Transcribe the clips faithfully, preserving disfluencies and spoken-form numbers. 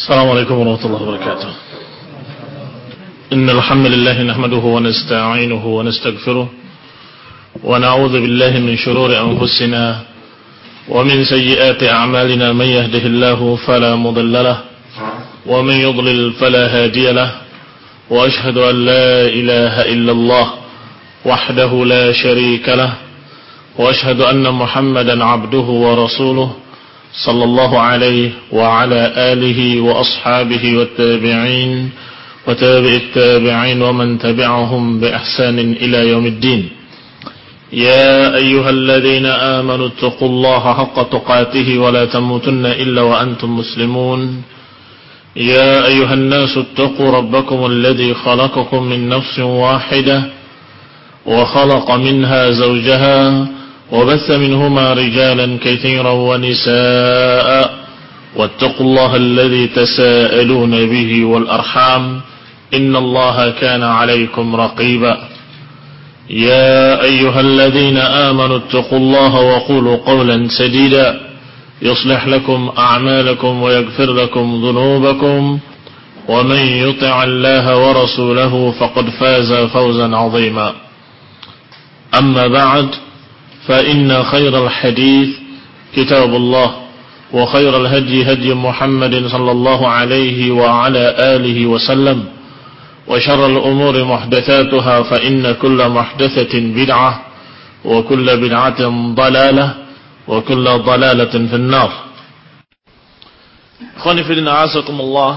السلام عليكم ورحمة الله وبركاته. إن الحمد لله نحمده ونستعينه ونستغفره ونعوذ بالله من شرور أنفسنا ومن سيئات أعمالنا. من يهده الله فلا مضل له ومن يضلل فلا هادي له وأشهد أن لا إله إلا الله وحده لا شريك له وأشهد أن محمدا عبده ورسوله صلى الله عليه وعلى آله وأصحابه والتابعين وتابع التابعين ومن تبعهم بإحسان إلى يوم الدين. يا أيها الذين آمنوا اتقوا الله حق تقاته ولا تموتن إلا وأنتم مسلمون. يا أيها الناس اتقوا ربكم الذي خلقكم من نفس واحدة وخلق منها زوجها وبث منهما رجالا كثيرا ونساء واتقوا الله الذي تساءلون به والأرحام إن الله كان عليكم رقيبا. يا أيها الذين آمنوا اتقوا الله وقولوا قولا سديدا يصلح لكم أعمالكم ويغفر لكم ذنوبكم ومن يطع الله ورسوله فقد فاز فوزا عظيما. أما بعد فإن خير الحديث كتاب الله وخير الهدي هدي محمد صلى الله عليه وعلى آله وسلم وشر الأمور محدثاتها فإن كل محدثة بدعة وكل بدعة ضلالة وكل ضلالة في النار. Ikhwani fillah a'azakumullah.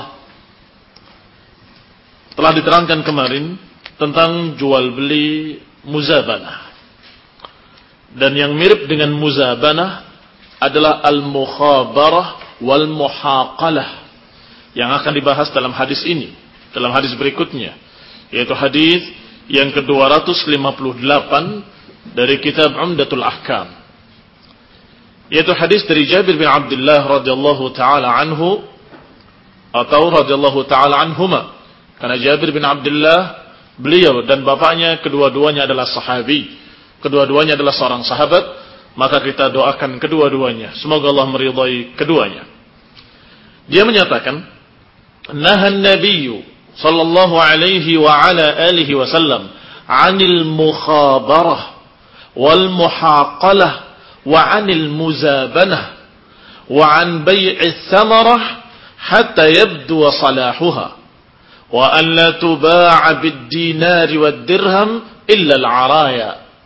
Telah diterangkan kemarin tentang jual beli muzabanah. Dan yang mirip dengan muzabanah adalah al-mukhabarah wal muhaqalah yang akan dibahas dalam hadis ini, dalam hadis berikutnya, yaitu hadis yang ke dua ratus lima puluh delapan dari kitab Umdatul Ahkam, yaitu hadis dari Jabir bin Abdullah radhiyallahu taala anhu atau radhiyallahu taala anhuma. Karena Jabir bin Abdullah, beliau dan bapaknya kedua-duanya adalah sahabi, kedua-duanya adalah seorang sahabat, maka kita doakan kedua-duanya, semoga Allah meridai keduanya. Dia menyatakan, nahan nabiyyu sallallahu alaihi wa ala alihi wasallam 'anil mukhabarah wal muhaqalah wa 'anil muzabanah wa 'an bai'is thamarah hatta yabdu salahuha wa an la tuba'a bid-dinari wad-dirham illa al-'araya.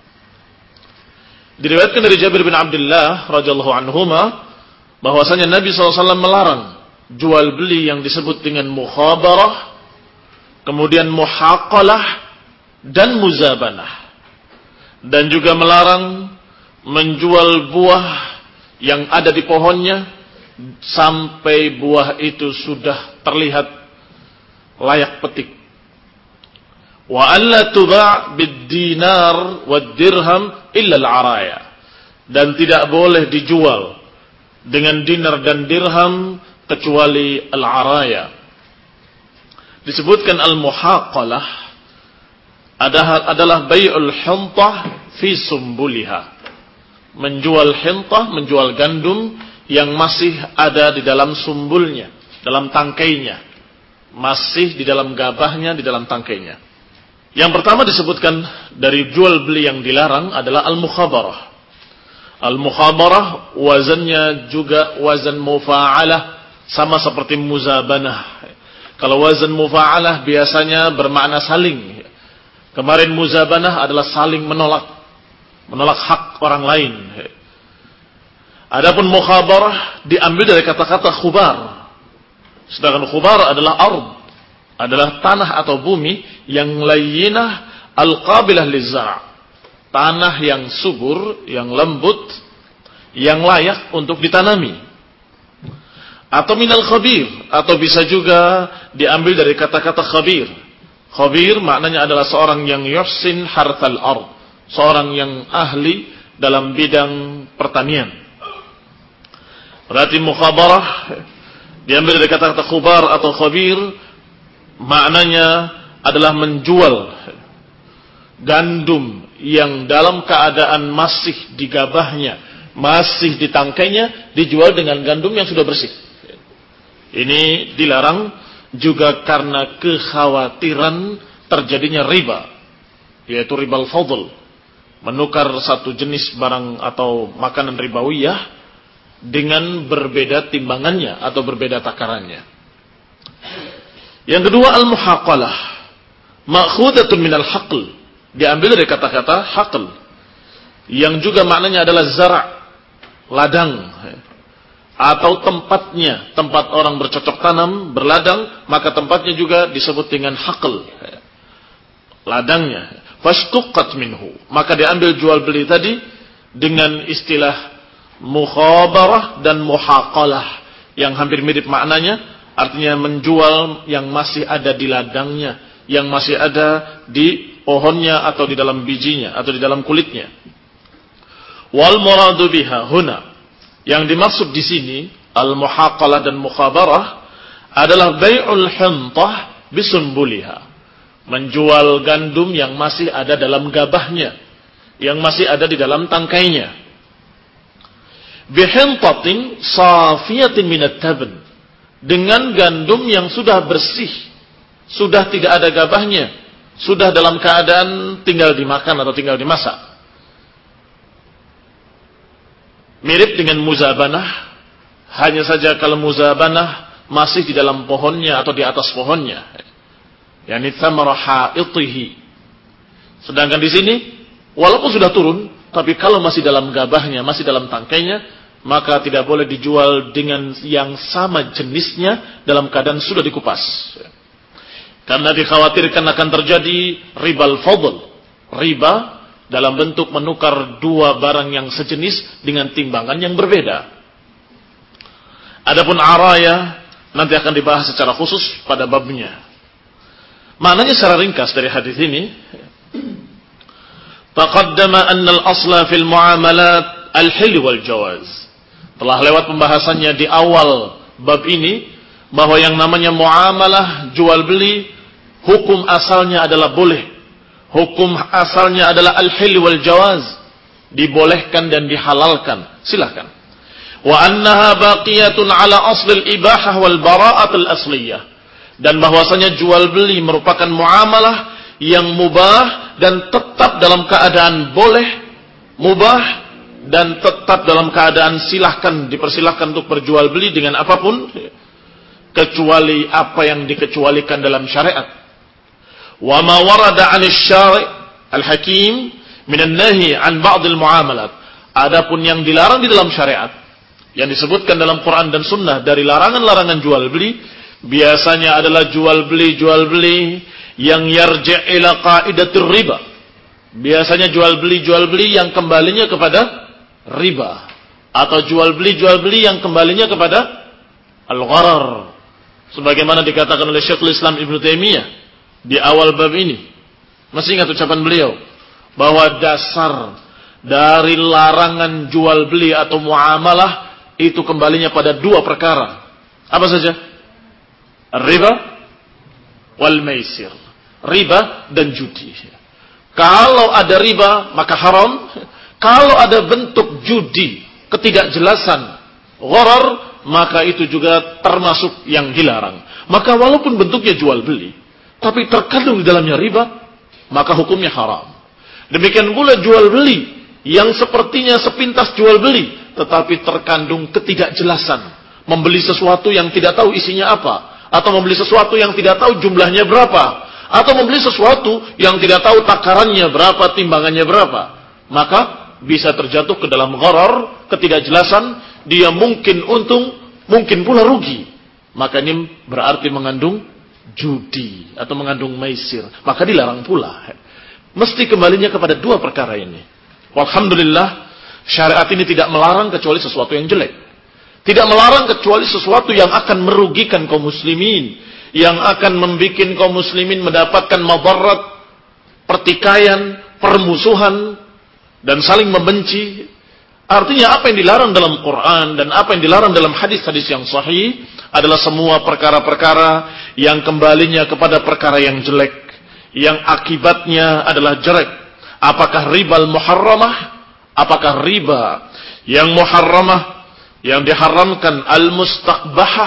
Diriwayatkan dari Jabir bin Abdullah radhiyallahu anhuma bahwasanya Nabi sallallahu alaihi wasallam melarang jual beli yang disebut dengan mukhabarah, kemudian muhaqalah dan muzabanah, dan juga melarang menjual buah yang ada di pohonnya sampai buah itu sudah terlihat layak petik. Wa alla tuba' bid-dinar wad-dirham illa al-araya, dan tidak boleh dijual dengan dinar dan dirham kecuali al-araya. Disebutkan al-muhaqalah adalah bai'ul hintah fi sumbuliha, menjual hintah, menjual gandum yang masih ada di dalam sumbulnya, dalam tangkainya, masih di dalam gabahnya, di dalam tangkainya. Yang pertama disebutkan dari jual beli yang dilarang adalah al-mukhabarah. Al-mukhabarah wazannya juga wazan mufa'alah, sama seperti muzabanah. Kalau wazan mufa'alah biasanya bermakna saling. Kemarin muzabanah adalah saling menolak, menolak hak orang lain. Adapun mukhabarah diambil dari kata-kata khubar. Sedangkan khubar adalah ard, adalah tanah atau bumi yang layyinah al-qabilah liz-zar', tanah yang subur, yang lembut, yang layak untuk ditanami. Atau minal khabir, atau bisa juga diambil dari kata-kata khabir. Khabir maknanya adalah seorang yang yuhsin harthal ard, seorang yang ahli dalam bidang pertanian. Berarti mukhabarah diambil dari kata-kata khubar atau khabir, maknanya adalah menjual gandum yang dalam keadaan masih di gabahnya, masih di tangkainya, dijual dengan gandum yang sudah bersih. Ini dilarang juga karena kekhawatiran terjadinya riba, yaitu ribal fadl, menukar satu jenis barang atau makanan ribawiyah dengan berbeda timbangannya atau berbeda takarannya. Yang kedua, al-muhaqalah, ma'khudatun minal haql, diambil dari kata-kata haql, yang juga maknanya adalah zara', ladang, atau tempatnya, tempat orang bercocok tanam, berladang, maka tempatnya juga disebut dengan haql, ladangnya. Fashtuqqat minhu, maka diambil jual beli tadi dengan istilah mukhabarah dan muhaqalah yang hampir mirip maknanya, artinya menjual yang masih ada di ladangnya, yang masih ada di pohonnya atau di dalam bijinya atau di dalam kulitnya. Wal muradu biha huna, yang dimaksud di sini al-muhaqalah dan mukhabarah adalah bai'ul hintah bisunbuliha, menjual gandum yang masih ada dalam gabahnya, yang masih ada di dalam tangkainya. Bihintatin safiyatin minat tabn, dengan gandum yang sudah bersih, sudah tidak ada gabahnya, sudah dalam keadaan tinggal dimakan atau tinggal dimasak. Mirip dengan muzabanah, hanya saja kalau muzabanah masih di dalam pohonnya atau di atas pohonnya, yakni thamara ha'itihi. Sedangkan di sini walaupun sudah turun, tapi kalau masih dalam gabahnya, masih dalam tangkainya, maka tidak boleh dijual dengan yang sama jenisnya dalam keadaan sudah dikupas, karena dikhawatirkan akan terjadi ribal fadl, riba dalam bentuk menukar dua barang yang sejenis dengan timbangan yang berbeda. Adapun araya nanti akan dibahas secara khusus pada babnya. Maknanya secara ringkas dari hadis ini, taqaddama anna al-asla fil muamalat al-hil wal jawaz. Telah lewat pembahasannya di awal bab ini bahwa yang namanya muamalah jual beli, hukum asalnya adalah boleh. Hukum asalnya adalah al-hil wal jawaz, dibolehkan dan dihalalkan, silakan. Wa annaha baqiyatun ala aslil ibahah wal bara'atul asliyah, dan bahwasanya jual beli merupakan muamalah yang mubah dan tetap dalam keadaan boleh, mubah dan tetap dalam keadaan silahkan, dipersilahkan untuk berjual beli dengan apapun, kecuali apa yang dikecualikan dalam syariat. Wa ma warada 'anil syari' al-hakim minan nahi 'an ba'd al-muamalat. Adapun yang dilarang di dalam syariat, yang disebutkan dalam Quran dan Sunnah dari larangan-larangan jual beli, biasanya adalah jual beli jual beli yang yarji' ila qa'idatir riba. Biasanya jual beli jual beli yang kembalinya kepada riba, atau jual beli jual beli yang kembalinya kepada al-gharar, sebagaimana dikatakan oleh Syekhul Islam Ibnu Taimiyah di awal bab ini. Masih ingat ucapan beliau bahwa dasar dari larangan jual beli atau muamalah itu kembalinya pada dua perkara. Apa saja? Riba wal maisir, riba dan judi. Kalau ada riba maka haram. Kalau ada bentuk judi, ketidakjelasan, gharar, maka itu juga termasuk yang dilarang. Maka walaupun bentuknya jual beli, tapi terkandung di dalamnya riba, maka hukumnya haram. Demikian pula jual beli yang sepertinya sepintas jual beli, tetapi terkandung ketidakjelasan, membeli sesuatu yang tidak tahu isinya apa, atau membeli sesuatu yang tidak tahu jumlahnya berapa, atau membeli sesuatu yang tidak tahu takarannya berapa, timbangannya berapa, maka bisa terjatuh ke dalam gharar, ketidakjelasan, dia mungkin untung, mungkin pula rugi. Maka ini berarti mengandung judi atau mengandung maisir, maka dilarang pula. Mesti kembalinya kepada dua perkara ini. Walhamdulillah, syariat ini tidak melarang kecuali sesuatu yang jelek. Tidak melarang kecuali sesuatu yang akan merugikan kaum muslimin, yang akan membuat kaum muslimin mendapatkan madarat, pertikaian, permusuhan, dan saling membenci. Artinya apa yang dilarang dalam Quran dan apa yang dilarang dalam hadis-hadis yang sahih adalah semua perkara-perkara yang kembalinya kepada perkara yang jelek, yang akibatnya adalah jelek. Apakah riba al-muharramah? Apakah riba yang muharramah, yang diharamkan, al-mustaqbahah,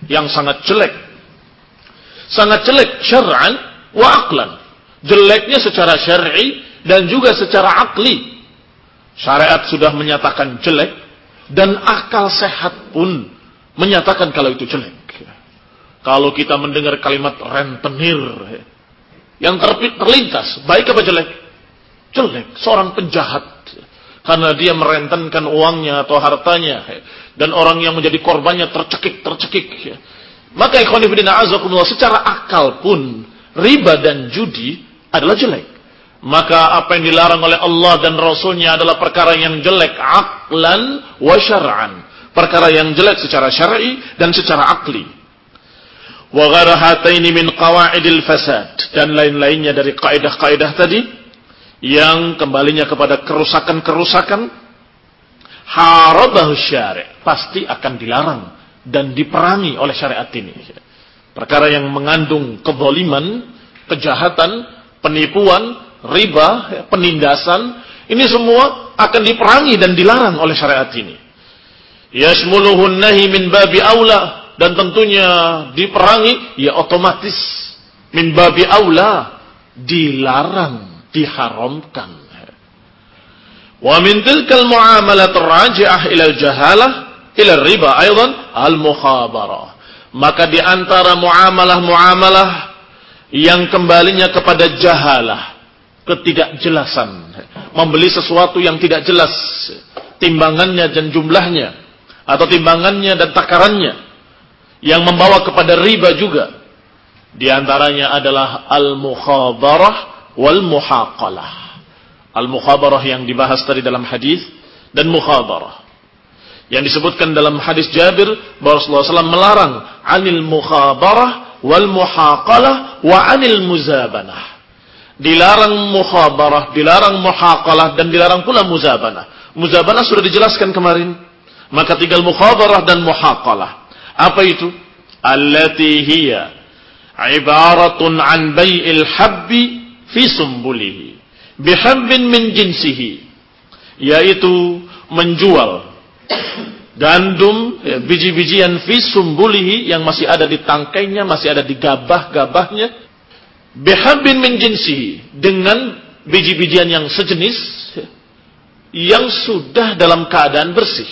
yang sangat jelek. Sangat jelek syar'an wa aqlan. Jeleknya secara syar'i dan juga secara akli. Syariat sudah menyatakan jelek dan akal sehat pun menyatakan kalau itu jelek. Kalau kita mendengar kalimat rentenir yang terlintas, baik apa jelek? Jelek, seorang penjahat. Karena dia merentenkan uangnya atau hartanya. Dan orang yang menjadi korbannya tercekik-tercekik. Maka ikhwan fillah azakumullah, secara akal pun riba dan judi adalah jelek. Maka apa yang dilarang oleh Allah dan Rasulnya adalah perkara yang jelek aqlan wa syar'an. Perkara yang jelek secara syar'i dan secara akli. Wa ghara hataini min qawaidil fasad. Dan lain-lainnya dari kaidah-kaidah tadi yang kembalinya kepada kerusakan-kerusakan, harabahu syari', pasti akan dilarang dan diperangi oleh syariat ini. Perkara yang mengandung kezaliman, kejahatan, penipuan, riba, penindasan, ini semua akan diperangi dan dilarang oleh syariat ini. Yashmuluhun nahi min babi aula, dan tentunya diperangi ya otomatis min babi aula, dilarang, diharamkan. Wa min tilkal muamalat raji'ah ila al-jahalah ila riba aidan al-mukhabarah. Maka di antara muamalah-muamalah yang kembalinya kepada jahalah, ketidakjelasan, membeli sesuatu yang tidak jelas timbangannya dan jumlahnya, atau timbangannya dan takarannya, yang membawa kepada riba juga. Di antaranya adalah al-mukhabarah wal muhaqalah. Al-mukhabarah yang dibahas tadi dalam hadis, dan mukhabarah yang disebutkan dalam hadis Jabir bahwa Rasulullah shallallahu alaihi wasallam melarang anil mukhabarah wal muhaqalah wa anil muzabanah. Dilarang mukhabarah, dilarang muhaqalah, dan dilarang pula muzabanah. Muzabanah sudah dijelaskan kemarin. Maka tinggal mukhabarah dan muhaqalah. Apa itu? Allati hiya ibaratun an bai'il habbi fi sumbulihi bihabbin min jinsihi, yaitu menjual gandum, ya, biji-bijian fi sumbulihi, yang masih ada di tangkainya, masih ada di gabah-gabahnya, bihabbin min jinsihi, dengan biji-bijian yang sejenis, ya, yang sudah dalam keadaan bersih.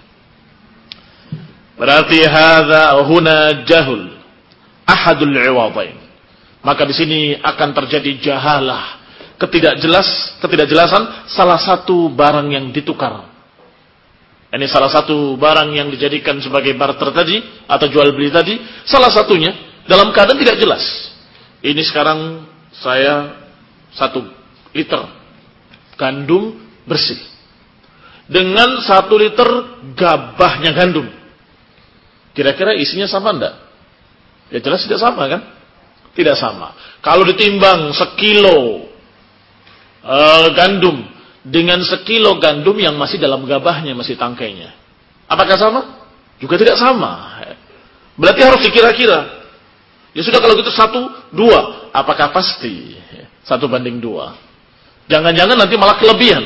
Berarti hadza huna jahul ahadul iwadain. Maka di sini akan terjadi jahalah, ketidakjelas, ketidakjelasan salah satu barang yang ditukar. Ini salah satu barang yang dijadikan sebagai barter tadi atau jual beli tadi, salah satunya dalam keadaan tidak jelas. Ini sekarang saya satu liter gandum bersih dengan satu liter gabahnya gandum. Kira-kira isinya sama enggak? Ya jelas tidak sama kan? Tidak sama. Kalau ditimbang sekilo uh, gandum dengan sekilo gandum yang masih dalam gabahnya, masih tangkainya, apakah sama? Juga tidak sama. Berarti harus dikira-kira. Ya sudah, kalau gitu satu, dua. Apakah pasti satu banding dua? Jangan-jangan nanti malah kelebihan.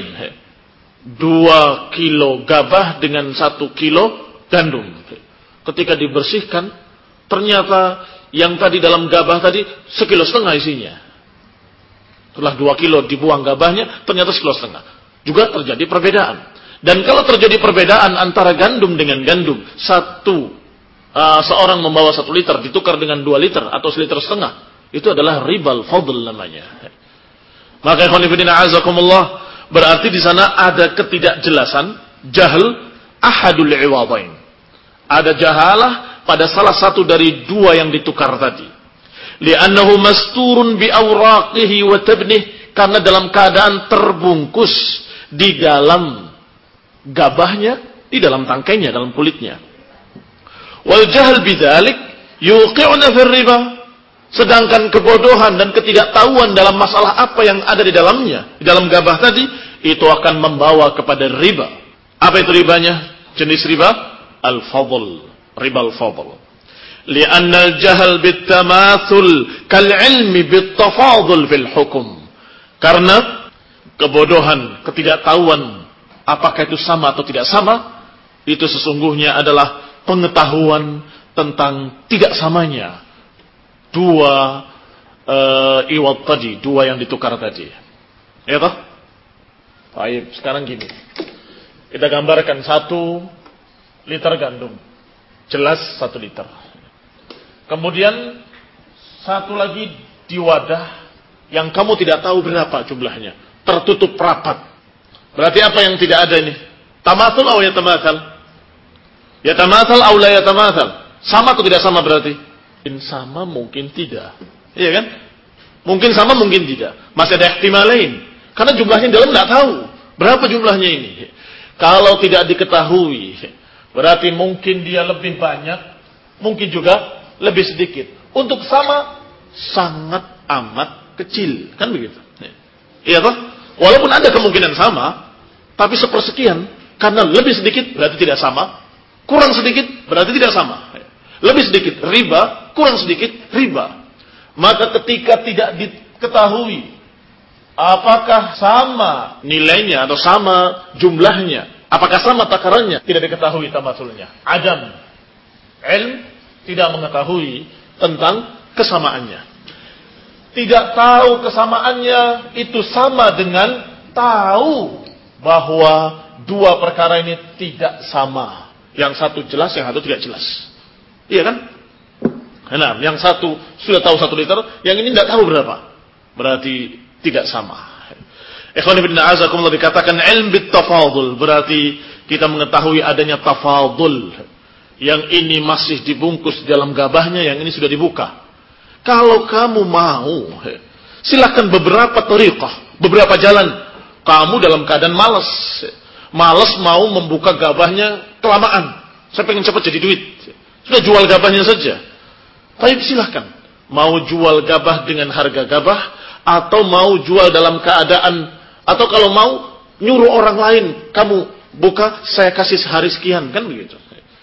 Dua kilo gabah dengan satu kilo gandum. Ketika dibersihkan, ternyata yang tadi dalam gabah tadi sekilo setengah isinya. Setelah dua kilo dibuang gabahnya, ternyata sekilo setengah. Juga terjadi perbedaan. Dan kalau terjadi perbedaan antara gandum dengan gandum, satu uh, seorang membawa satu liter ditukar dengan dua liter atau seliter setengah, itu adalah ribal fadl namanya. Maka ikhwan fillah azakumullah, berarti di sana ada ketidakjelasan, jahl ahadul iwadain. Ada jahalah pada salah satu dari dua yang ditukar tadi. Li'annahu masturun bi awraqihi wa tabnih, karena dalam keadaan terbungkus di dalam gabahnya, di dalam tangkainya, dalam kulitnya. Wal jahl bidzalik yuqi'una fir riba, sedangkan kebodohan dan ketidaktahuan dalam masalah apa yang ada di dalamnya, di dalam gabah tadi, itu akan membawa kepada riba. Apa itu ribanya? Jenis riba al-fadl, riba al-fadl. Li'anna al-jahl bit-tamathul kal-'ilmi bit-tafadul fil hukum. Karena kebodohan, ketidaktahuan apakah itu sama atau tidak sama, itu sesungguhnya adalah pengetahuan tentang tidak samanya dua uh, iwad tadi, dua yang ditukar tadi. Ya toh? Baik, sekarang gini. Kita gambarkan satu liter gandum. Jelas satu liter. Kemudian satu lagi di wadah yang kamu tidak tahu berapa jumlahnya. Tertutup rapat. Berarti apa yang tidak ada ini? Tamathul atau yatamathal? Yatamathal atau la yatamathal? Sama atau tidak sama berarti? Mungkin sama, mungkin tidak. Iya kan? Mungkin sama, mungkin tidak. Masih ada ihtimal lain. Karena jumlahnya dalam tidak tahu. Berapa jumlahnya ini? Kalau tidak diketahui, berarti mungkin dia lebih banyak, mungkin juga lebih sedikit. Untuk sama, sangat amat kecil. Kan begitu? Iya toh? Walaupun ada kemungkinan sama, tapi sepersekian. Karena lebih sedikit, berarti tidak sama. Kurang sedikit, berarti tidak sama. Lebih sedikit riba, kurang sedikit riba. Maka ketika tidak diketahui apakah sama nilainya atau sama jumlahnya, apakah sama takarannya, tidak diketahui tamathulnya. Adam. Ilm tidak mengetahui tentang kesamaannya. Tidak tahu kesamaannya itu sama dengan tahu bahwa dua perkara ini tidak sama. Yang satu jelas, yang satu tidak jelas. Iya kan? Nah, yang satu sudah tahu satu liter, yang ini tidak tahu berapa. Berarti tidak sama. Ikhwan fillah azakumullah, dikatakan ilm bit tafadul, berarti kita mengetahui adanya tafadul. Yang ini masih dibungkus dalam gabahnya, yang ini sudah dibuka. Kalau kamu mau, silakan beberapa tariqah, beberapa jalan. Kamu dalam keadaan malas. Malas mau membuka gabahnya kelamaan. Saya pengen cepat jadi duit. Sudah jual gabahnya saja. Tapi silahkan. Mau jual gabah dengan harga gabah, atau mau jual dalam keadaan, atau kalau mau nyuruh orang lain, kamu buka, saya kasih sehari sekian, kan begitu.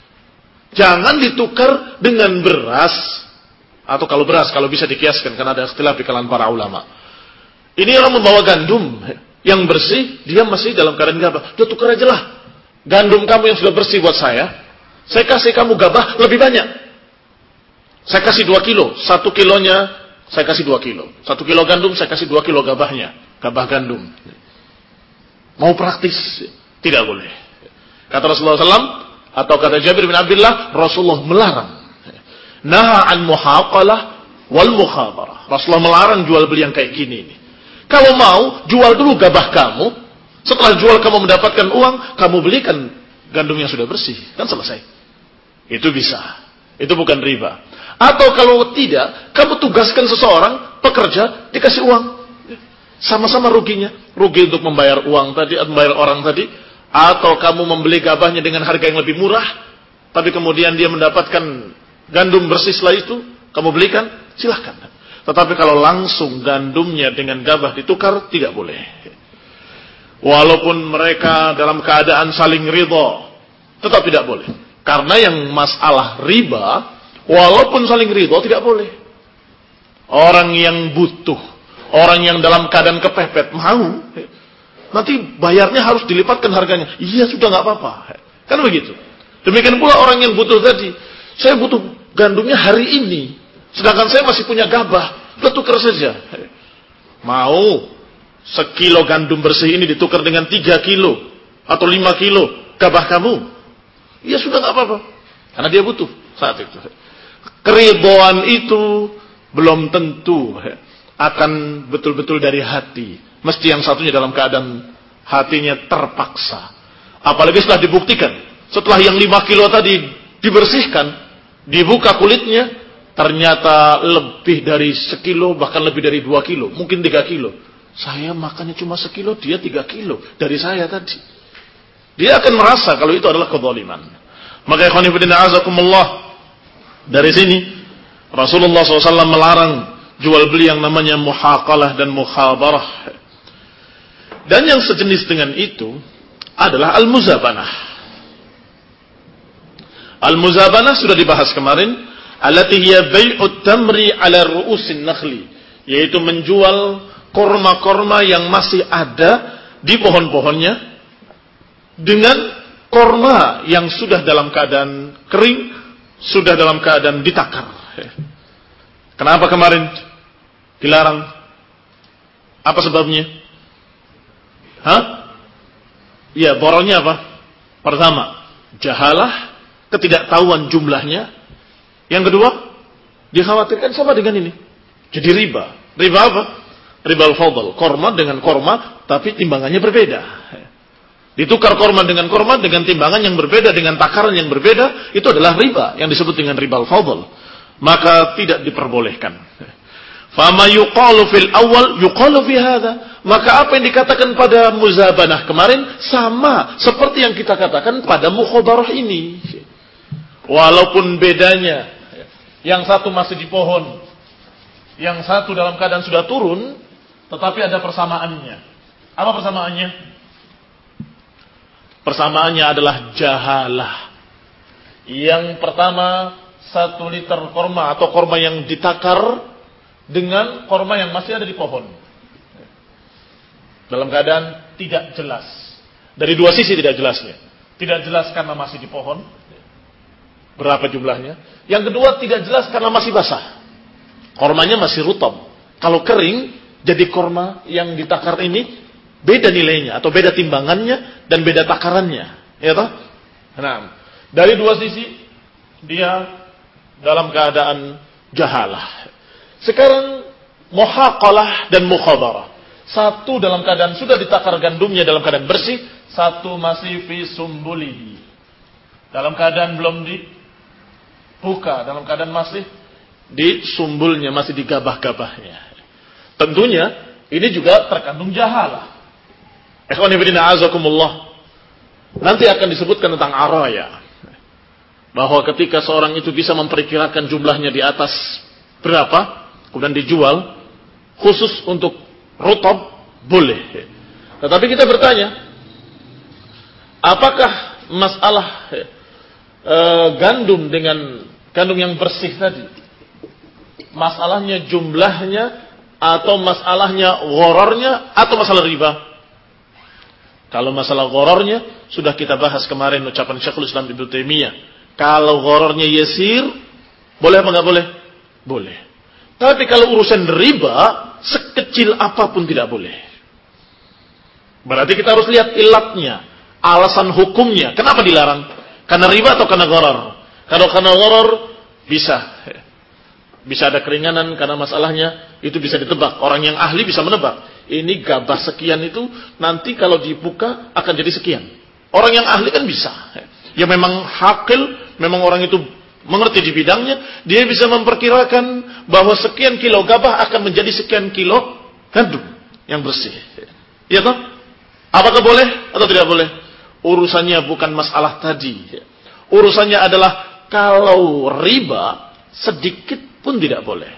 Jangan ditukar dengan beras, atau kalau beras, kalau bisa dikiaskan, karena ada ikhtilaf di kalangan para ulama. Ini orang membawa gandum yang bersih, dia masih dalam keadaan gabah. Dia tukar aja lah. Gandum kamu yang sudah bersih buat saya, saya kasih kamu gabah lebih banyak. Saya kasih dua kilo, satu kilonya saya kasih dua kilo. Satu kilo gandum, saya kasih dua kilo gabahnya. Gabah gandum. Mau praktis? Tidak boleh. Kata Rasulullah shallallahu alaihi wasallam, atau kata Jabir bin Abdullah, Rasulullah melarang. Naha an muhaqalah wal mukhabarah. Rasulullah melarang jual beli yang kayak gini ini. Kalau mau, jual dulu gabah kamu. Setelah jual kamu mendapatkan uang, kamu belikan gandum yang sudah bersih. Kan selesai. Itu bisa. Itu bukan riba. Atau kalau tidak, kamu tugaskan seseorang, pekerja, dikasih uang. Sama-sama ruginya. Rugi untuk membayar uang tadi, membayar orang tadi. Atau kamu membeli gabahnya dengan harga yang lebih murah, tapi kemudian dia mendapatkan gandum bersih setelah itu, kamu belikan, silahkan. Tetapi kalau langsung gandumnya dengan gabah ditukar, tidak boleh. Walaupun mereka dalam keadaan saling ridha, tetap tidak boleh. Karena yang masalah riba, walaupun saling ridha, tidak boleh. Orang yang butuh, orang yang dalam keadaan kepepet, mau, nanti bayarnya harus dilipatkan harganya. Iya, sudah nggak apa-apa. Kan begitu. Demikian pula orang yang butuh tadi. Saya butuh gandumnya hari ini, sedangkan saya masih punya gabah. Udah tukar saja. Mau sekilo gandum bersih ini ditukar dengan tiga kilo atau lima kilo gabah kamu? Ya sudah nggak apa-apa. Karena dia butuh saat itu. Keridhaan itu belum tentu akan betul-betul dari hati. Mesti yang satunya dalam keadaan hatinya terpaksa. Apalagi setelah dibuktikan, setelah yang lima kilo tadi dibersihkan, dibuka kulitnya, ternyata lebih dari sekilo, bahkan lebih dari dua kilo, mungkin tiga kilo. Saya makannya cuma sekilo, dia tiga kilo dari saya tadi. Dia akan merasa kalau itu adalah kezaliman. Maka ikhwan fillah azakumullah, dari sini Rasulullah shallallahu alaihi wasallam melarang jual beli yang namanya muhaqalah dan mukhabarah. Dan yang sejenis dengan itu adalah al-muzabanah. Al-muzabanah sudah dibahas kemarin, allati hiya bai'ut tamri 'ala ru'usin nakhli, yaitu menjual korma-korma yang masih ada di pohon-pohonnya dengan korma yang sudah dalam keadaan kering, sudah dalam keadaan ditakar. Kenapa kemarin dilarang? Apa sebabnya? Hah? Ya, borolnya apa? Pertama, jahalah, ketidaktahuan jumlahnya. Yang kedua, dikhawatirkan sama dengan ini. Jadi riba. Riba apa? Riba al-fadl. Korma dengan korma, tapi timbangannya berbeda. Ditukar korma dengan korma dengan timbangan yang berbeda, dengan takaran yang berbeda, itu adalah riba yang disebut dengan riba al-fadl. Maka tidak diperbolehkan. Fama yuqalu fil awal yuqalu fi hadha. Maka apa yang dikatakan pada muzabanah kemarin sama seperti yang kita katakan pada mukhabarah ini. Walaupun bedanya, yang satu masih di pohon, yang satu dalam keadaan sudah turun, tetapi ada persamaannya. Apa persamaannya? Persamaannya adalah jahalah. Yang pertama, satu liter korma atau korma yang ditakar dengan korma yang masih ada di pohon. Dalam keadaan tidak jelas. Dari dua sisi tidak jelasnya. Tidak jelas karena masih di pohon. Berapa jumlahnya. Yang kedua tidak jelas karena masih basah. Kormanya masih rutab. Kalau kering, jadi korma yang ditakar ini beda nilainya. Atau beda timbangannya dan beda takarannya. Ya toh? Nah, dari dua sisi dia dalam keadaan jahalah. Sekarang muhaqalah dan mukhabarah. Satu dalam keadaan sudah ditakar gandumnya dalam keadaan bersih, satu masih fi sumbulihi. Dalam keadaan belum dibuka, dalam keadaan masih di sumbulnya, masih di gabah-gabahnya. Tentunya ini juga terkandung jahalah. Ikhwan fillah azakumullah. Nanti akan disebutkan tentang araya. Bahwa ketika seorang itu bisa memperkirakan jumlahnya di atas berapa, kemudian dijual khusus untuk rutab, boleh. Tetapi kita bertanya, apakah masalah e, gandum dengan gandum yang bersih tadi, masalahnya jumlahnya atau masalahnya ghorornya atau masalah riba? Kalau masalah ghorornya sudah kita bahas kemarin ucapan Syekhul Islam Ibnu Taimiyah. Kalau ghorornya yasir, boleh apa enggak boleh? Boleh. Tapi kalau urusan riba, sekecil apapun tidak boleh. Berarti kita harus lihat ilatnya, alasan hukumnya. Kenapa dilarang? Karena riba atau karena gharar? Kalau karena gharar, bisa. Bisa ada keringanan karena masalahnya itu bisa ditebak. Orang yang ahli bisa menebak. Ini gabah sekian itu nanti kalau dibuka akan jadi sekian. Orang yang ahli kan bisa. Ya memang hakil, memang orang itu mengerti di bidangnya, dia bisa memperkirakan bahwa sekian kilo gabah akan menjadi sekian kilo gandum yang bersih. Iya toh? Apakah boleh atau tidak boleh? Urusannya bukan masalah tadi. Urusannya adalah kalau riba sedikit pun tidak boleh.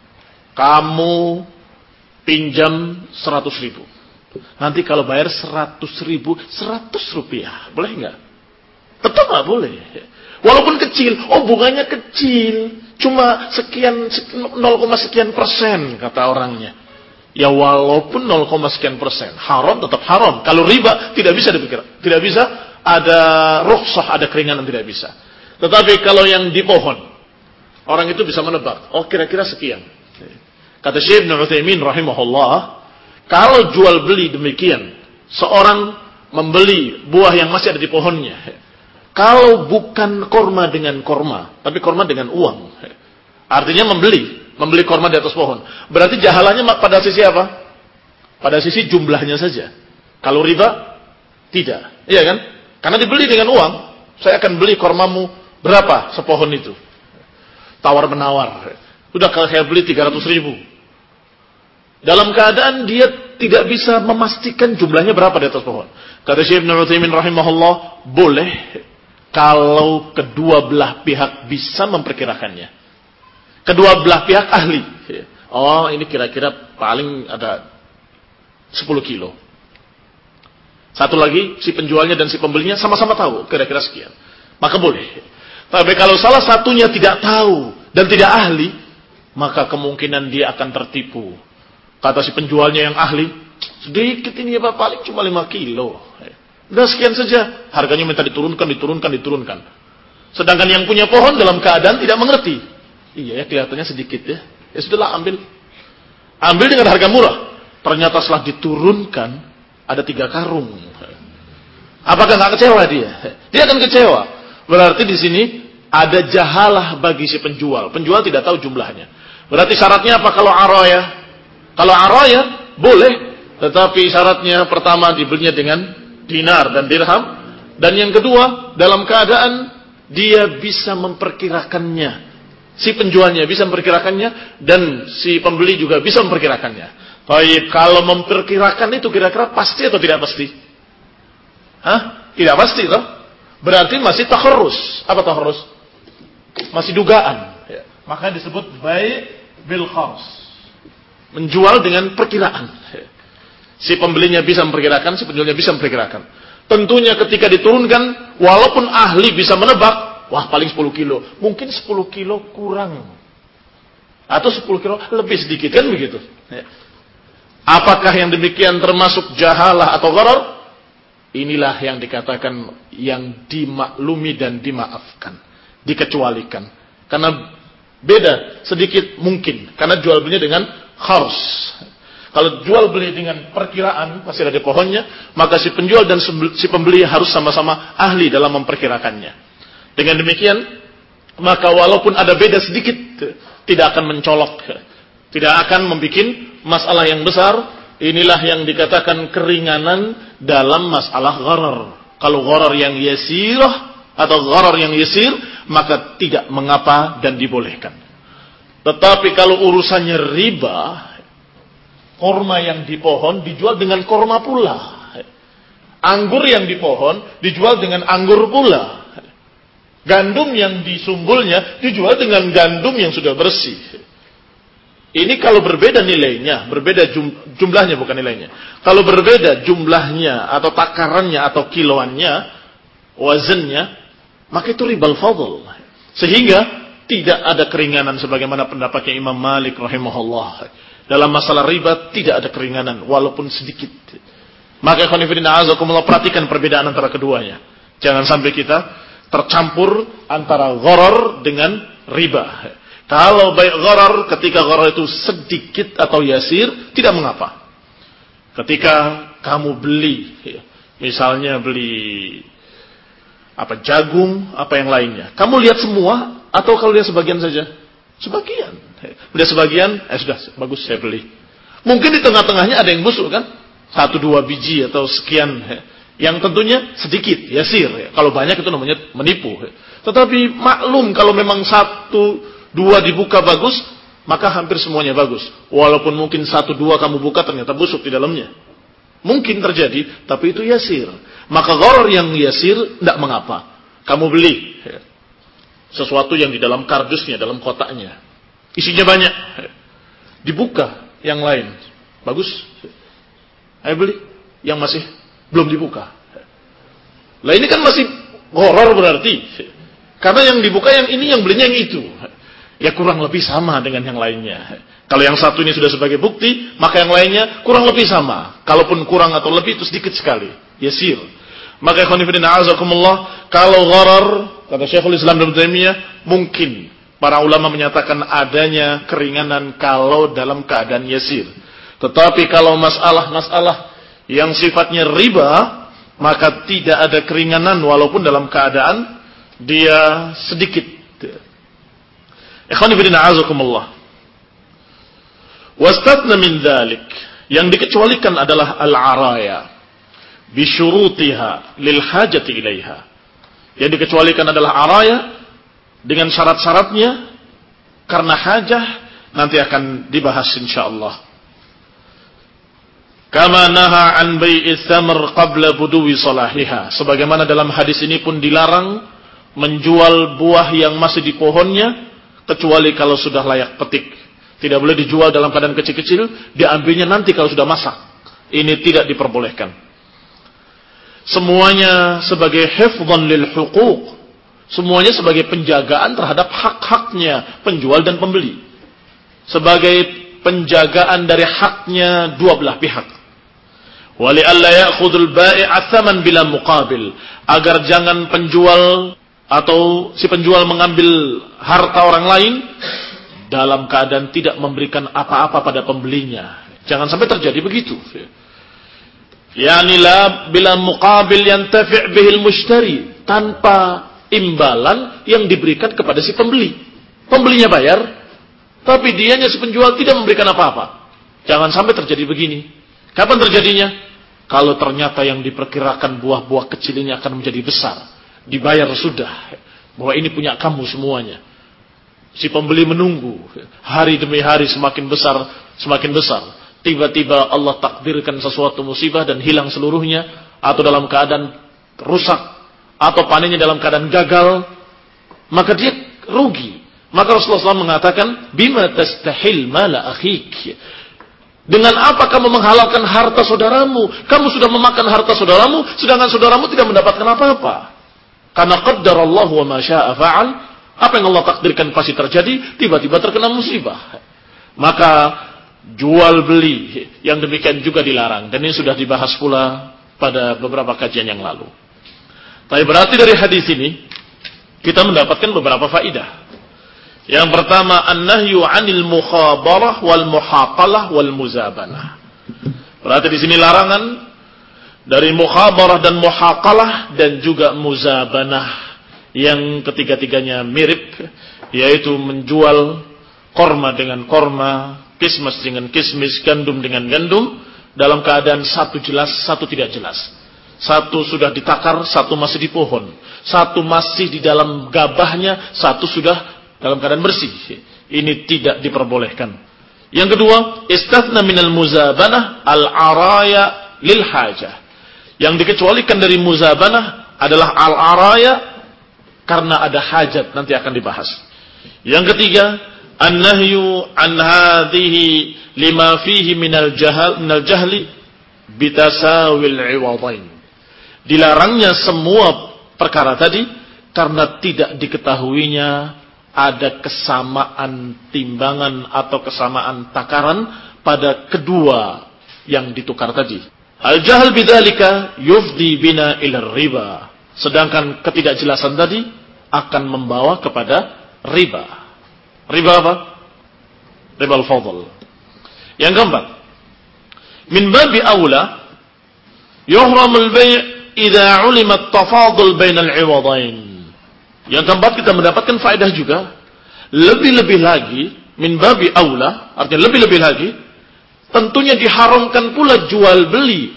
Kamu pinjam seratus ribu. Nanti kalau bayar seratus ribu, seratus rupiah. Boleh enggak? Tetap enggak boleh. Walaupun kecil, oh bunganya kecil, cuma sekian nol, sekian persen kata orangnya. Ya walaupun nol, sekian persen, haram tetap haram. Kalau riba tidak bisa dipikir, tidak bisa ada rukhsah, ada keringanan, tidak bisa. Tetapi kalau yang di pohon, orang itu bisa menebak, oh kira-kira sekian. Kata Syekh Ibnu Utsaimin rahimahullah, kalau jual beli demikian, seorang membeli buah yang masih ada di pohonnya. Kalau bukan korma dengan korma, tapi korma dengan uang. Artinya membeli, membeli korma di atas pohon. Berarti jahalannya pada sisi apa? Pada sisi jumlahnya saja. Kalau riba, tidak. Iya kan? Karena dibeli dengan uang. Saya akan beli kormamu berapa sepohon itu? Tawar menawar. Sudah kalau saya beli tiga ratus ribu. Dalam keadaan dia tidak bisa memastikan jumlahnya berapa di atas pohon. Kata Syekh Ibnu Utsaimin rahimahullah, boleh kalau kedua belah pihak bisa memperkirakannya. Kedua belah pihak ahli. Oh, ini kira-kira paling ada sepuluh kilo. Satu lagi, si penjualnya dan si pembelinya sama-sama tahu kira-kira sekian. Maka boleh. Tapi kalau salah satunya tidak tahu dan tidak ahli, maka kemungkinan dia akan tertipu. Kata si penjualnya yang ahli, sedikit ini ya Pak, paling cuma lima kilo. Udah sekian saja. Harganya minta diturunkan, diturunkan, diturunkan. Sedangkan yang punya pohon dalam keadaan tidak mengerti. Iya ya, kelihatannya sedikit ya. Ya sudahlah, ambil. Ambil dengan harga murah. Ternyata setelah diturunkan, ada tiga karung. Apakah nggak kecewa dia? Dia akan kecewa. Berarti di sini ada jahalah bagi si penjual. Penjual tidak tahu jumlahnya. Berarti syaratnya apa kalau araya? Kalau araya, boleh. Tetapi syaratnya pertama dibelinya dengan dinar dan dirham. Dan yang kedua, dalam keadaan dia bisa memperkirakannya. Si penjualnya bisa memperkirakannya dan si pembeli juga bisa memperkirakannya. Baik, kalau memperkirakan itu kira-kira pasti atau tidak pasti? Hah? Tidak pasti toh? Berarti masih takharrus. Apa takharrus? Masih dugaan. Ya. Makanya disebut bai' bil khams. Menjual dengan perkiraan. Ya. Si pembelinya bisa memperkirakan, si penjualnya bisa memperkirakan. Tentunya ketika diturunkan, walaupun ahli bisa menebak, wah paling sepuluh kilo. Mungkin sepuluh kilo kurang. Atau sepuluh kilo lebih sedikit. Kan begitu. Ya. Apakah yang demikian termasuk jahalah atau gharar? Inilah yang dikatakan yang dimaklumi dan dimaafkan. Dikecualikan. Karena beda sedikit mungkin. Karena jual belinya dengan khars. Kalau jual beli dengan perkiraan, masih ada pohonnya, maka si penjual dan si pembeli harus sama-sama ahli dalam memperkirakannya. Dengan demikian, maka walaupun ada beda sedikit, tidak akan mencolok. Tidak akan membuat masalah yang besar. Inilah yang dikatakan keringanan dalam masalah gharar. Kalau gharar yang yasirah atau gharar yang yasir, maka tidak mengapa dan dibolehkan. Tetapi kalau urusannya riba, korma yang di pohon dijual dengan korma pula. Anggur yang di pohon dijual dengan anggur pula. Gandum yang di sumbulnya dijual dengan gandum yang sudah bersih. Ini kalau berbeda nilainya, berbeda jum, jumlahnya bukan nilainya. Kalau berbeda jumlahnya atau takarannya atau kiloannya, wazannya, maka itu ribal fadl. Sehingga tidak ada keringanan sebagaimana pendapatnya Imam Malik rahimahullah. Dalam masalah riba tidak ada keringanan walaupun sedikit. Maka khonifidin a'azakumullah, perhatikan perbedaan antara keduanya. Jangan sampai kita tercampur antara gharar dengan riba. Kalau baik gharar, ketika gharar itu sedikit atau yasir, tidak mengapa. Ketika kamu beli, misalnya beli apa jagung, apa yang lainnya, kamu lihat semua atau kalau lihat sebagian saja? Sebagian. Udah sebagian, eh sudah bagus saya beli. Mungkin di tengah-tengahnya ada yang busuk kan? Satu dua biji atau sekian. Yang tentunya sedikit, yasir. Kalau banyak itu namanya menipu. Tetapi maklum kalau memang satu dua dibuka bagus, maka hampir semuanya bagus. Walaupun mungkin satu dua kamu buka ternyata busuk di dalamnya. Mungkin terjadi, tapi itu yasir. Maka gharar yang yasir tidak mengapa. Kamu beli sesuatu yang di dalam kardusnya, dalam kotaknya, isinya banyak. Dibuka yang lain, bagus. Ayo beli yang masih belum dibuka. Lah ini kan masih gharar berarti. Karena yang dibuka yang ini, yang belinya yang itu. Ya kurang lebih sama dengan yang lainnya. Kalau yang satu ini sudah sebagai bukti, maka yang lainnya kurang lebih sama. Kalaupun kurang atau lebih itu sedikit sekali. Yasir. Maka khonifidin a'azakumullah, kalau gharar, kata Syekhul Islam Ibnu Taimiyah, mungkin para ulama menyatakan adanya keringanan kalau dalam keadaan yasir. Tetapi kalau masalah-masalah yang sifatnya riba, maka tidak ada keringanan walaupun dalam keadaan dia sedikit. Ikhwani fillah a'azakumullah. Wastatna min dzalik, yang dikecualikan adalah al-araya bi syurutiha lil hajati ilaiha. Yang dikecualikan adalah araya dengan syarat-syaratnya karena hajah, nanti akan dibahas insyaallah. Kama naha an bai'is thamr qabla buduwi salahiha. Sebagaimana dalam hadis ini pun dilarang menjual buah yang masih di pohonnya kecuali kalau sudah layak petik. Tidak boleh dijual dalam keadaan kecil-kecil, diambilnya nanti kalau sudah masak. Ini tidak diperbolehkan. Semuanya sebagai hifdhan lil huquq. Semuanya sebagai penjagaan terhadap hak-haknya penjual dan pembeli. Sebagai penjagaan dari haknya dua belah pihak. Wa li alla ya'khudhul bai'a tsaman bila muqabil. Agar jangan penjual atau si penjual mengambil harta orang lain dalam keadaan tidak memberikan apa-apa pada pembelinya. Jangan sampai terjadi begitu. Yani la bila muqabil yantafi' bihil mushtari, tanpa imbalan yang diberikan kepada si pembeli. Pembelinya bayar, tapi dianya si penjual tidak memberikan apa-apa. Jangan sampai terjadi begini. Kapan terjadinya? Kalau ternyata yang diperkirakan buah-buah kecil ini akan menjadi besar, dibayar sudah, bahwa ini punya kamu semuanya. Si pembeli menunggu, hari demi hari semakin besar, semakin besar. Tiba-tiba Allah takdirkan sesuatu musibah dan hilang seluruhnya, atau dalam keadaan rusak, atau panennya dalam keadaan gagal, maka dia rugi. Maka Rasulullah shallallahu alaihi wasallam mengatakan, bima tastahil mala akhik. Dengan apa kamu menghalalkan harta saudaramu? Kamu sudah memakan harta saudaramu, sedangkan saudaramu tidak mendapatkan apa-apa. Karena qaddarallahu wa ma syaa fa'al. Apa yang Allah takdirkan pasti terjadi, tiba-tiba terkena musibah. Maka jual beli yang demikian juga dilarang, dan ini sudah dibahas pula pada beberapa kajian yang lalu. Tapi berarti dari hadis ini kita mendapatkan beberapa faidah. Yang pertama, an-nahyu 'anil mukhabarah wal muhaqalah wal muzabanah. Berarti di sini larangan dari mukhabarah dan muhaqalah dan juga muzabanah, yang ketiga-tiganya mirip, yaitu menjual korma dengan korma, kismis dengan kismis, gandum dengan gandum, dalam keadaan satu jelas, satu tidak jelas. Satu sudah ditakar, satu masih di pohon. Satu masih di dalam gabahnya, satu sudah dalam keadaan bersih. Ini tidak diperbolehkan. Yang kedua, istathna minal muzabanah al-araya lil hajah. Yang dikecualikan dari muzabanah adalah al-araya karena ada hajat, nanti akan dibahas. Yang ketiga, an-nahyu an hadhihi lima fihi minal jahal minal jahli bitasawil iwadain. Dilarangnya semua perkara tadi karena tidak diketahuinya ada kesamaan timbangan atau kesamaan takaran pada kedua yang ditukar tadi. Al-jahl bidzalika yufdi bina ila riba. Sedangkan ketidakjelasan tadi akan membawa kepada riba. Riba apa? Riba al-fadl. Yang keempat, min babi aula yuhramul bay' idza 'ulima at-tafadul bainal 'iwadain. Yang keempat, kita mendapatkan faedah juga, lebih-lebih lagi, min babi aula, artinya lebih-lebih lagi, tentunya diharamkan pula jual beli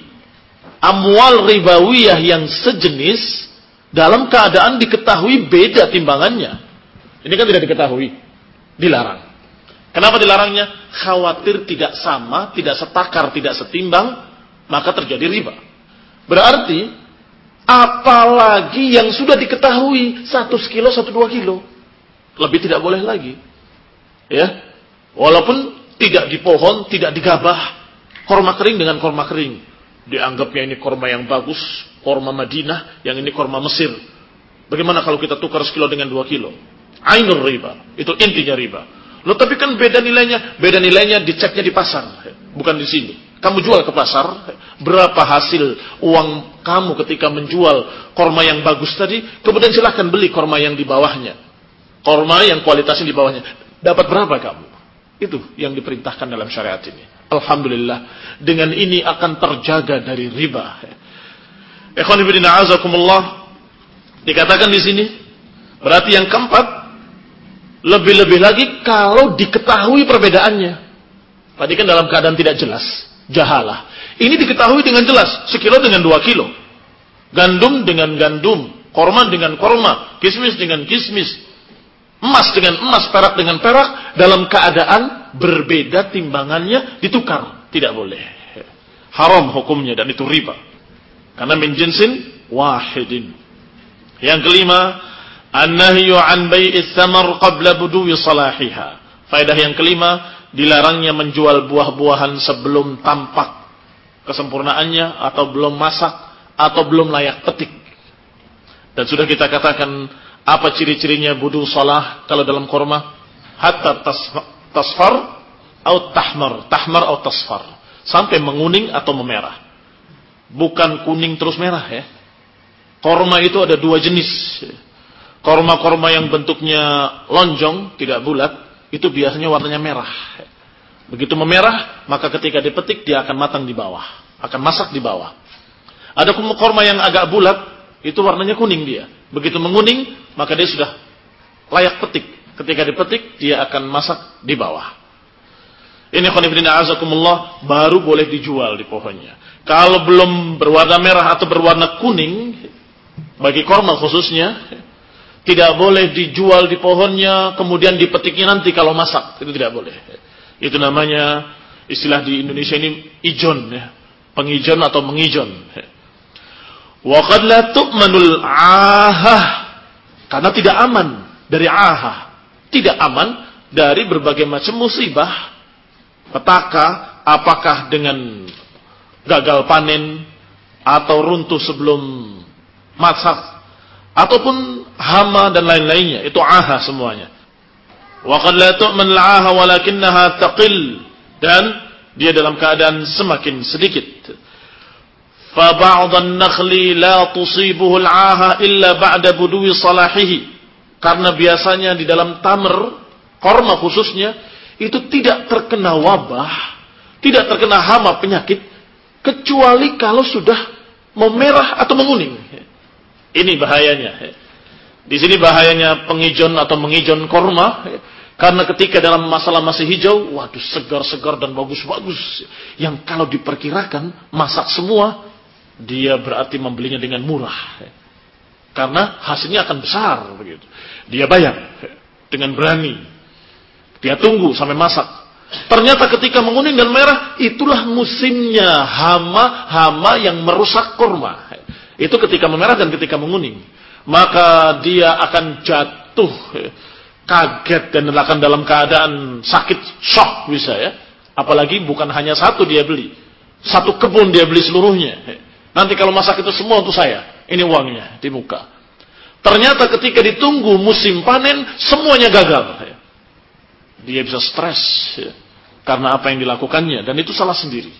amwal ribawiyah yang sejenis dalam keadaan diketahui beda timbangannya. Ini kan tidak diketahui, dilarang. Kenapa dilarangnya? Khawatir tidak sama, tidak setakar, tidak setimbang, maka terjadi riba. Berarti apalagi yang sudah diketahui satu kilo, satu dua kilo, lebih tidak boleh lagi, ya. Walaupun tidak di pohon, tidak digabah, korma kering dengan korma kering, dianggapnya ini korma yang bagus, korma Madinah, yang ini korma Mesir. Bagaimana kalau kita tukar sekilo dengan dua kilo? Ainur riba, itu intinya riba. Loh, tapi kan beda nilainya, beda nilainya diceknya di pasar, bukan di sini. Kamu jual ke pasar, berapa hasil uang kamu ketika menjual korma yang bagus tadi, kemudian silahkan beli korma yang di bawahnya. Korma yang kualitasnya di bawahnya. Dapat berapa kamu? Itu yang diperintahkan dalam syariat ini. Alhamdulillah, dengan ini akan terjaga dari riba. Ikhwan fillah a'azakumullah, dikatakan di sini, berarti yang keempat, lebih-lebih lagi kalau diketahui perbedaannya. Tadi kan dalam keadaan tidak jelas, jahalah. Ini diketahui dengan jelas, sekilo dengan dua kilo. Gandum dengan gandum, korma dengan korma, kismis dengan kismis, emas dengan emas, perak dengan perak, dalam keadaan berbeda timbangannya, ditukar. Tidak boleh. Haram hukumnya, dan itu riba. Karena min jinsin wahidin. Yang kelima, an-nahyu an bai'is samar qabla buduwi salahiha. Faedah yang kelima, dilarangnya menjual buah-buahan sebelum tampak kesempurnaannya, atau belum masak, atau belum layak petik. Dan sudah kita katakan apa ciri-cirinya budu salah kalau dalam korma? Hatta tasfar atau tahmar, tahmar atau tasfar, sampai menguning atau memerah. Bukan kuning terus merah, ya. Korma itu ada dua jenis. Korma-korma yang bentuknya lonjong, tidak bulat, itu biasanya warnanya merah. Begitu memerah, maka ketika dipetik dia akan matang di bawah, akan masak di bawah. Ada korma yang agak bulat, itu warnanya kuning dia. Begitu menguning, maka dia sudah layak petik. Ketika dipetik, dia akan masak di bawah. Ini khonifidina azakumullah, baru boleh dijual di pohonnya. Kalau belum berwarna merah atau berwarna kuning, bagi korma khususnya, tidak boleh dijual di pohonnya, kemudian dipetiknya nanti kalau masak. Itu tidak boleh. Itu namanya, istilah di Indonesia ini, ijon. Ya. Pengijon atau mengijon. Wa qad la tu'manul ahah. Karena tidak aman dari ahah. Tidak aman dari berbagai macam musibah. Petaka, apakah dengan gagal panen, atau runtuh sebelum masak, ataupun hama dan lain-lainnya. Itu ahah semuanya. Wa qad la tu'manul ahah walakinnaha taqil. Dan dia dalam keadaan semakin sedikit. Fa ba'dhan nakhli la tusibuhu al-'aha illa ba'da budwi salahihi. Karena biasanya di dalam tamr, korma khususnya, itu tidak terkena wabah, tidak terkena hama penyakit, kecuali kalau sudah memerah atau menguning. Ini bahayanya. Di sini bahayanya pengijon atau mengijon korma. Karena ketika dalam masalah masih hijau, waduh segar-segar dan bagus-bagus. Yang kalau diperkirakan masak semua, dia berarti membelinya dengan murah. Karena hasilnya akan besar begitu. Dia bayar dengan berani. Dia tunggu sampai masak. Ternyata ketika menguning dan merah, itulah musimnya hama-hama yang merusak kurma. Itu ketika memerah dan ketika menguning. Maka dia akan jatuh, kaget dan akan dalam keadaan sakit, shock bisa ya. Apalagi bukan hanya satu dia beli. Satu kebun dia beli seluruhnya. Nanti kalau masak itu semua untuk saya. Ini uangnya di muka. Ternyata ketika ditunggu musim panen, semuanya gagal. Dia bisa stres ya, karena apa yang dilakukannya. Dan itu salah sendiri.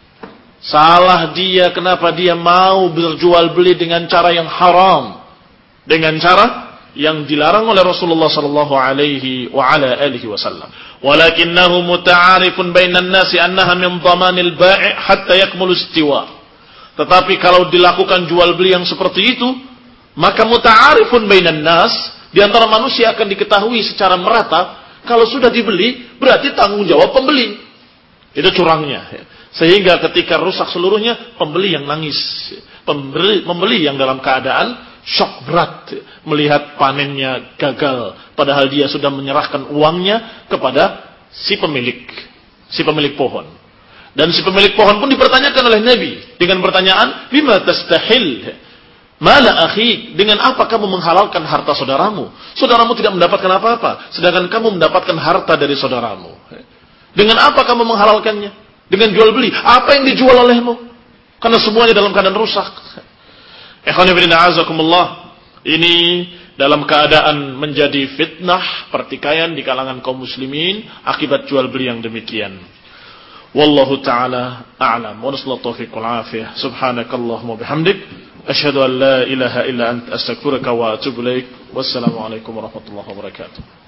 Salah dia kenapa dia mau berjual beli dengan cara yang haram. Dengan cara yang dilarang oleh Rasulullah sallallahu alaihi wa ala alihi wasallam. Walakinnahu muta'arifun bainan nasi annaha min dhamanil bai' hatta yakmulu istiwa. Tetapi kalau dilakukan jual beli yang seperti itu, maka muta'arifun bainan nas, di antara manusia akan diketahui secara merata. Kalau sudah dibeli, berarti tanggung jawab pembeli. Itu curangnya. Sehingga ketika rusak seluruhnya, pembeli yang nangis. Pembeli, pembeli yang dalam keadaan syok berat. Melihat panennya gagal. Padahal dia sudah menyerahkan uangnya kepada si pemilik. Si pemilik pohon. Dan si pemilik pohon pun dipertanyakan oleh Nabi. Dengan pertanyaan, Bima tastahil? Mala akhi, dengan apa kamu menghalalkan harta saudaramu? Saudaramu tidak mendapatkan apa-apa, sedangkan kamu mendapatkan harta dari saudaramu. Dengan apa kamu menghalalkannya? Dengan jual beli. Apa yang dijual olehmu? Karena semuanya dalam keadaan rusak. Ikhwani fillah azakumullah. Ini dalam keadaan menjadi fitnah, pertikaian di kalangan kaum muslimin akibat jual beli yang demikian. Wallahu ta'ala a'lam. Wa nasallahu taufiq wal afiyah. Subhanakallahumma bihamdik. Asyhadu an la ilaha illa anta astaghfiruka wa atubu ilaik. Wassalamu alaikum warahmatullahi wabarakatuh.